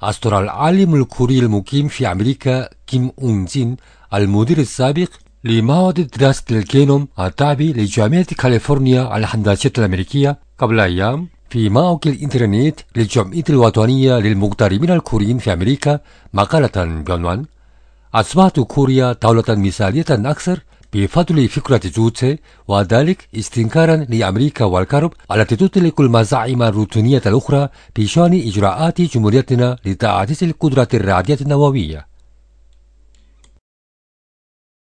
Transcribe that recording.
أصدر العالم الكوري المقيم في أمريكا كيم أون جين المدير السابق لمعهد دراسة الجينوم التابع لجامعة كاليفورنيا الهندسية الأمريكية قبل أيام في موقع الإنترنت للجمعية الوطنية للمغتربين الكوريين في أمريكا مقالة بعنوان أصبحت كوريا دولة مثالية أكثر بفضل فكرة جوتشي، وذلك استنكارا لأمريكا والغرب التي تطلق المزاعم الروتينية الأخرى بشأن إجراءات جمهوريتنا لتعزيز القدرة الرادية النووية.